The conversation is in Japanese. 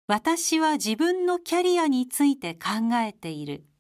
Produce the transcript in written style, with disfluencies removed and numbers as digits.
私は自分のキャリアについて考えている。